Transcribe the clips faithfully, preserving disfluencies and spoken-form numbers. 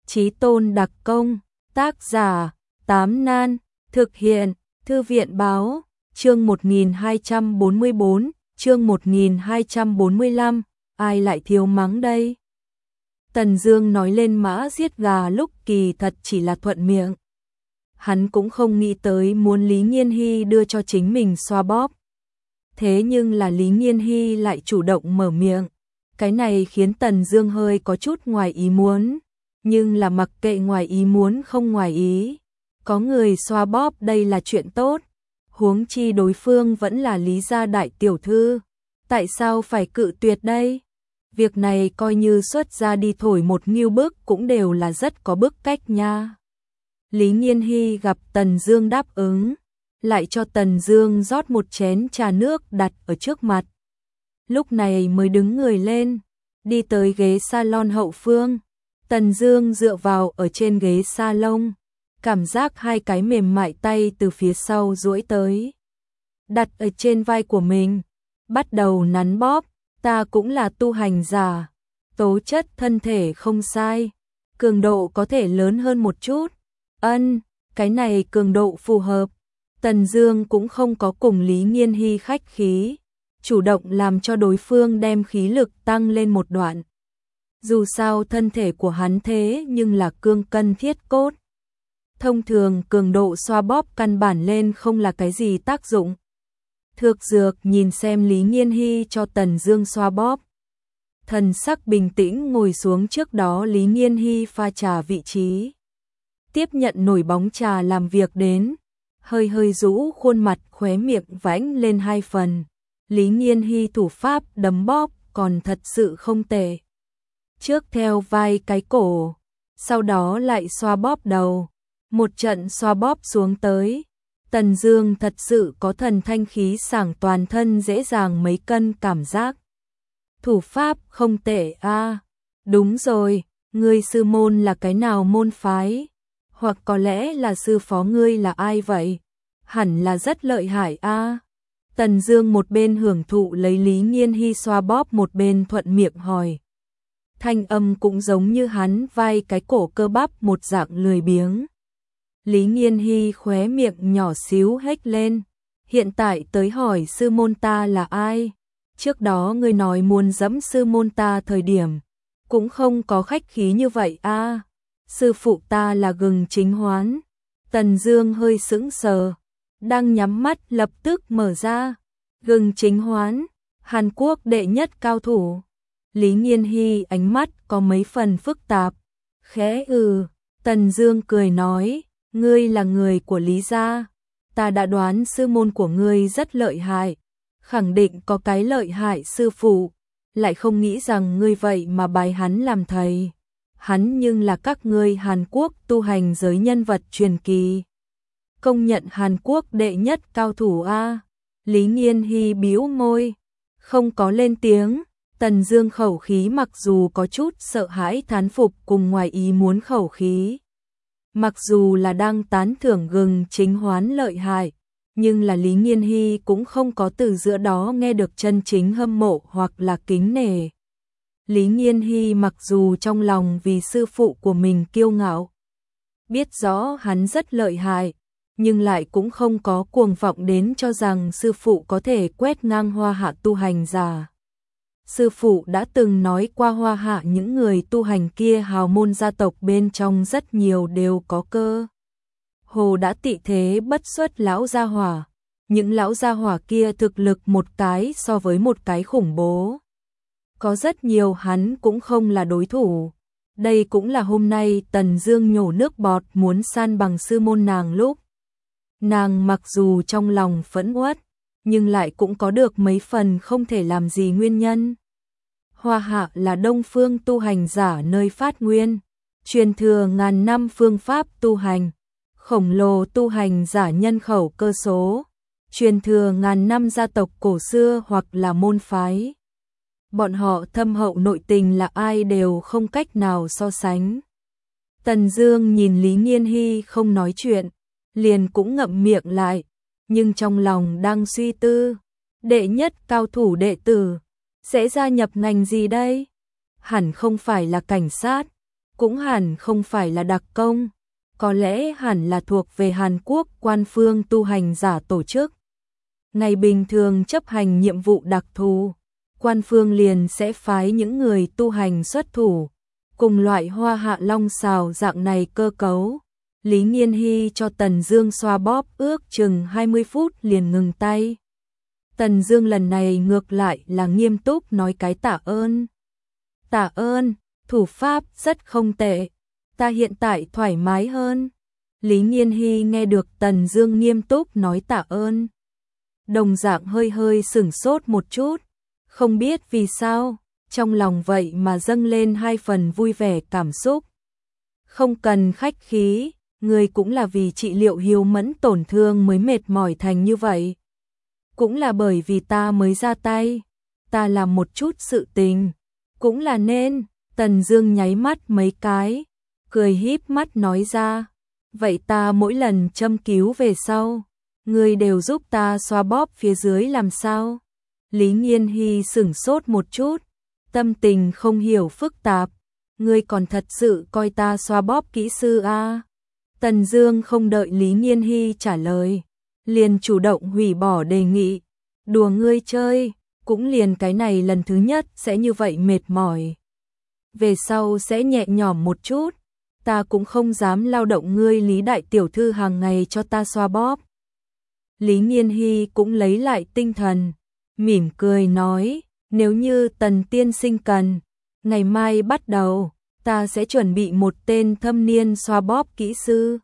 Chí tôn đặc công, tác giả, Tám Nan, thực hiện, Thư viện báo, chương một nghìn hai trăm bốn mươi bốn, chương một nghìn hai trăm bốn mươi lăm, ai lại thiếu mắng đây? Tần Dương nói lên mã giết gà lúc kỳ thật chỉ là thuận miệng. Hắn cũng không nghĩ tới muốn Lý Nghiên Hy đưa cho chính mình xoa bóp. Thế nhưng là Lý Nghiên Hy lại chủ động mở miệng. Cái này khiến Tần Dương hơi có chút ngoài ý muốn. Nhưng là mặc kệ ngoài ý muốn không ngoài ý. Có người xoa bóp đây là chuyện tốt. Huống chi đối phương vẫn là Lý gia đại tiểu thư. Tại sao phải cự tuyệt đây? Việc này coi như xuất ra đi thổi một nghiêu bức cũng đều là rất có bức cách nha. Lý Nghiên Hy gặp Tần Dương đáp ứng, lại cho Tần Dương rót một chén trà nước đặt ở trước mặt. Lúc này mới đứng người lên, đi tới ghế salon hậu phương. Tần Dương dựa vào ở trên ghế salon, cảm giác hai cái mềm mại tay từ phía sau duỗi tới, đặt ở trên vai của mình, bắt đầu nắn bóp. Ta cũng là tu hành giả, tố chất thân thể không sai, cường độ có thể lớn hơn một chút. Ân, cái này cường độ phù hợp. Tần Dương cũng không có cùng Lý Nghiên Hy khách khí, chủ động làm cho đối phương đem khí lực tăng lên một đoạn. Dù sao thân thể của hắn thế nhưng là cương cân thiết cốt. Thông thường cường độ xoa bóp căn bản lên không là cái gì tác dụng. Thược Dược nhìn xem Lý Nghiên Hy cho Tần Dương xoa bóp. Thần sắc bình tĩnh ngồi xuống trước đó Lý Nghiên Hy pha trà vị trí. Tiếp nhận nồi bóng trà làm việc đến. Hơi hơi rũ khuôn mặt khóe miệng vãnh lên hai phần. Lý Nghiên Hy thủ pháp đấm bóp còn thật sự không tệ. Trước theo vai cái cổ, sau đó lại xoa bóp đầu. Một trận xoa bóp xuống tới. Tần Dương thật sự có thần thanh khí sảng toàn thân dễ dàng mấy cân cảm giác. Thủ pháp không tệ a. À. Đúng rồi, ngươi sư môn là cái nào môn phái? Hoặc có lẽ là sư phó ngươi là ai vậy? Hẳn là rất lợi hại a. À. Tần Dương một bên hưởng thụ lấy Lý Nghiên Hy xoa bóp một bên thuận miệng hỏi. Thanh âm cũng giống như hắn vai cái cổ cơ bắp một dạng lười biếng. Lý Nghiên Hy khóe miệng nhỏ xíu hếch lên. Hiện tại tới hỏi sư môn ta là ai? Trước đó ngươi nói muốn dẫm sư môn ta thời điểm, cũng không có khách khí như vậy a. À, sư phụ ta là Gừng Chính Hoán. Tần Dương hơi sững sờ, đang nhắm mắt lập tức mở ra. Gừng Chính Hoán, Hàn Quốc đệ nhất cao thủ. Lý Nghiên Hy ánh mắt có mấy phần phức tạp. Khẽ ừ, Tần Dương cười nói. Ngươi là người của Lý gia, ta đã đoán sư môn của ngươi rất lợi hại, khẳng định có cái lợi hại sư phụ, lại không nghĩ rằng ngươi vậy mà bái hắn làm thầy. Hắn nhưng là các ngươi Hàn Quốc tu hành giới nhân vật truyền kỳ. Công nhận Hàn Quốc đệ nhất cao thủ a. Lý Nghiên Hy bĩu môi, không có lên tiếng. Tần Dương khẩu khí mặc dù có chút sợ hãi thán phục cùng ngoài ý muốn khẩu khí. Mặc dù là đang tán thưởng Gừng Chính Hoán lợi hại, nhưng là Lý Nghiên Hy cũng không có từ giữa đó nghe được chân chính hâm mộ hoặc là kính nể. Lý Nghiên Hy mặc dù trong lòng vì sư phụ của mình kiêu ngạo, biết rõ hắn rất lợi hại, nhưng lại cũng không có cuồng vọng đến cho rằng sư phụ có thể quét ngang Hoa Hạ tu hành giả. Sư phụ đã từng nói qua Hoa Hạ những người tu hành kia hào môn gia tộc bên trong rất nhiều đều có cơ. Hồ đã tị thế bất xuất lão gia hỏa. Những lão gia hỏa kia thực lực một cái so với một cái khủng bố. Có rất nhiều hắn cũng không là đối thủ. Đây cũng là hôm nay Tần Dương nhổ nước bọt muốn san bằng sư môn nàng lúc. Nàng mặc dù trong lòng phẫn uất, nhưng lại cũng có được mấy phần không thể làm gì nguyên nhân. Hoa Hạ là Đông phương tu hành giả nơi phát nguyên, truyền thừa ngàn năm phương pháp tu hành, khổng lồ tu hành giả nhân khẩu cơ số, truyền thừa ngàn năm gia tộc cổ xưa hoặc là môn phái. Bọn họ thâm hậu nội tình là ai đều không cách nào so sánh. Tần Dương nhìn Lý Nghiên Hy không nói chuyện, liền cũng ngậm miệng lại, nhưng trong lòng đang suy tư, đệ nhất cao thủ đệ tử sẽ gia nhập ngành gì đây? Hẳn không phải là cảnh sát, cũng hẳn không phải là đặc công, có lẽ hẳn là thuộc về Hàn Quốc quan phương tu hành giả tổ chức. Ngày bình thường chấp hành nhiệm vụ đặc thù, quan phương liền sẽ phái những người tu hành xuất thủ, cùng loại hoa hạ long xào dạng này cơ cấu. Lý Nghiên Hy cho Tần Dương xoa bóp ước chừng hai mươi phút liền ngừng tay. Tần Dương lần này ngược lại là nghiêm túc nói cái tạ ơn. Tạ ơn, thủ pháp rất không tệ, ta hiện tại thoải mái hơn. Lý Nghiên Hy nghe được Tần Dương nghiêm túc nói tạ ơn, đồng dạng hơi hơi sửng sốt một chút, không biết vì sao, trong lòng vậy mà dâng lên hai phần vui vẻ cảm xúc. Không cần khách khí, người cũng là vì trị liệu Hiếu Mẫn tổn thương mới mệt mỏi thành như vậy. Cũng là bởi vì ta mới ra tay, ta làm một chút sự tình, cũng là nên. Tần Dương nháy mắt mấy cái, cười híp mắt nói ra, vậy ta mỗi lần châm cứu về sau, ngươi đều giúp ta xoa bóp phía dưới làm sao? Lý Nghiên Hy sửng sốt một chút, tâm tình không hiểu phức tạp, ngươi còn thật sự coi ta xoa bóp kỹ sư a? Tần Dương không đợi Lý Nghiên Hy trả lời, liền chủ động hủy bỏ đề nghị, đùa ngươi chơi, cũng liền cái này lần thứ nhất sẽ như vậy mệt mỏi. Về sau sẽ nhẹ nhõm một chút, ta cũng không dám lao động ngươi Lý đại tiểu thư hàng ngày cho ta xoa bóp. Lý Nghiên Hy cũng lấy lại tinh thần, mỉm cười nói, nếu như Tần tiên sinh cần, ngày mai bắt đầu, ta sẽ chuẩn bị một tên thâm niên xoa bóp kỹ sư,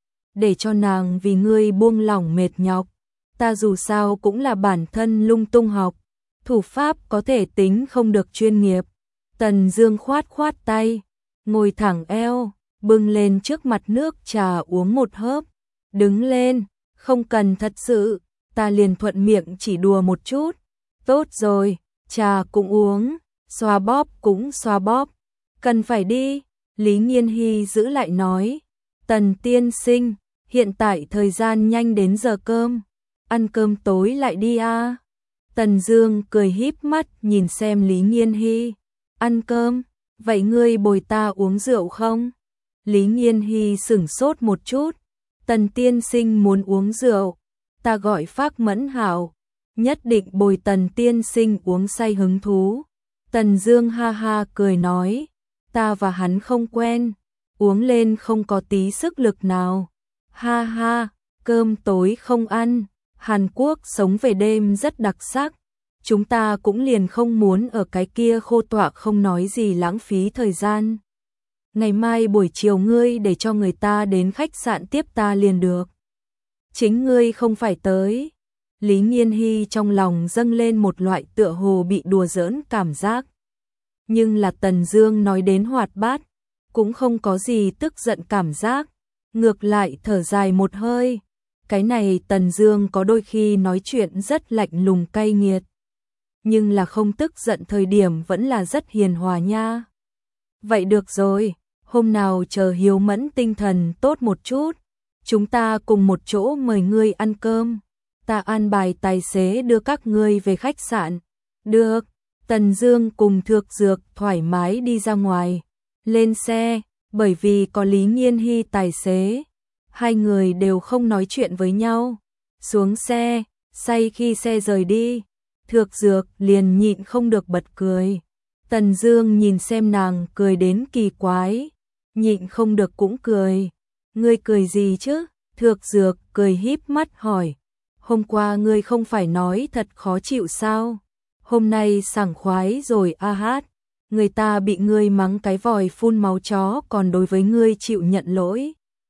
để cho nàng vì ngươi buông lỏng mệt nhọc. Ta dù sao cũng là bản thân lung tung học, thủ pháp có thể tính không được chuyên nghiệp. Tần Dương khoát khoát tay, ngồi thẳng eo, bưng lên trước mặt nước trà uống một hớp, đứng lên, không cần thật sự, ta liền thuận miệng chỉ đùa một chút. Tốt rồi, trà cũng uống, xoa bóp cũng xoa bóp, cần phải đi. Lý Nghiên Hy giữ lại nói, Tần tiên sinh, hiện tại thời gian nhanh đến giờ cơm, ăn cơm tối lại đi a. Tần Dương cười híp mắt nhìn xem Lý Nghiên Hy, ăn cơm, vậy ngươi bồi ta uống rượu không? Lý Nghiên Hy sửng sốt một chút, Tần tiên sinh muốn uống rượu, ta gọi Phác Mẫn Hạo, nhất định bồi Tần tiên sinh uống say hứng thú. Tần Dương ha ha cười nói, ta và hắn không quen, uống lên không có tí sức lực nào. Ha ha, cơm tối không ăn, Hàn Quốc sống về đêm rất đặc sắc, chúng ta cũng liền không muốn ở cái kia khô tọa không nói gì lãng phí thời gian. Ngày mai buổi chiều ngươi để cho người ta đến khách sạn tiếp ta liền được. Chính ngươi không phải tới. Lý Nghiên Hy trong lòng dâng lên một loại tựa hồ bị đùa giỡn cảm giác. Nhưng là Tần Dương nói đến hoạt bát, cũng không có gì tức giận cảm giác, ngược lại thở dài một hơi. Cái này Tần Dương có đôi khi nói chuyện rất lạnh lùng cay nghiệt, nhưng là không tức giận thời điểm vẫn là rất hiền hòa nha. Vậy được rồi, hôm nào chờ Hiếu Mẫn tinh thần tốt một chút, chúng ta cùng một chỗ mời ngươi ăn cơm, ta an bài tài xế đưa các ngươi về khách sạn. Được. Tần Dương cùng Thược Dược thoải mái đi ra ngoài, lên xe, bởi vì có Lý Nghiên Hy tài xế, hai người đều không nói chuyện với nhau. Xuống xe, say khi xe rời đi, Thược Dược liền nhịn không được bật cười. Tần Dương nhìn xem nàng cười đến kỳ quái, nhịn không được cũng cười. Ngươi cười gì chứ? Thược Dược cười híp mắt hỏi. Hôm qua ngươi không phải nói thật khó chịu sao? Hôm nay sảng khoái rồi a hát. Người ta bị ngươi mắng cái vòi phun máu chó còn đối với ngươi chịu nhận lỗi.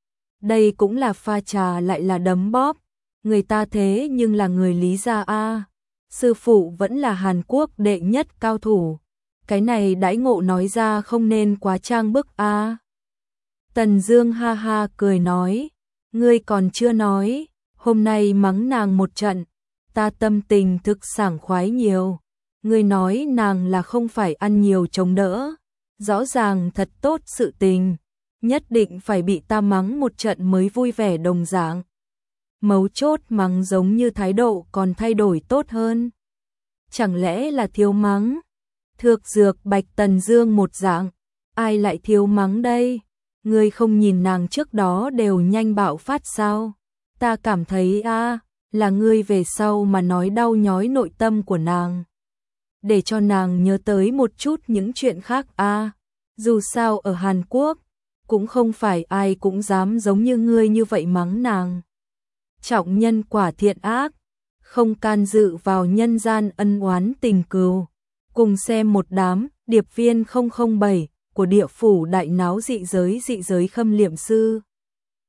Đây cũng là pha trà lại là đấm bóp. Người ta thế nhưng là người Lý gia a. Sư phụ vẫn là Hàn Quốc đệ nhất cao thủ. Cái này đãi ngộ nói ra không nên quá trang bức a. Tần Dương ha ha cười nói, ngươi còn chưa nói, hôm nay mắng nàng một trận, ta tâm tình thực sảng khoái nhiều. Ngươi nói nàng là không phải ăn nhiều chống đỡ, rõ ràng thật tốt sự tình, nhất định phải bị ta mắng một trận mới vui vẻ đồng dạng. Mấu chốt mắng giống như thái độ còn thay đổi tốt hơn. Chẳng lẽ là thiếu mắng? Thược Dược bạch Tần Dương một dạng, ai lại thiếu mắng đây? Ngươi không nhìn nàng trước đó đều nhanh bạo phát sao? Ta cảm thấy a, là ngươi về sau mà nói đau nhói nội tâm của nàng. Để cho nàng nhớ tới một chút những chuyện khác a. Dù sao ở Hàn Quốc, cũng không phải ai cũng dám giống như ngươi như vậy mắng nàng. Trọng nhân quả thiện ác, không can dự vào nhân gian ân oán tình cừu. Cùng xem một đám điệp viên không không bảy của địa phủ đại náo dị giới dị giới khâm liệm sư.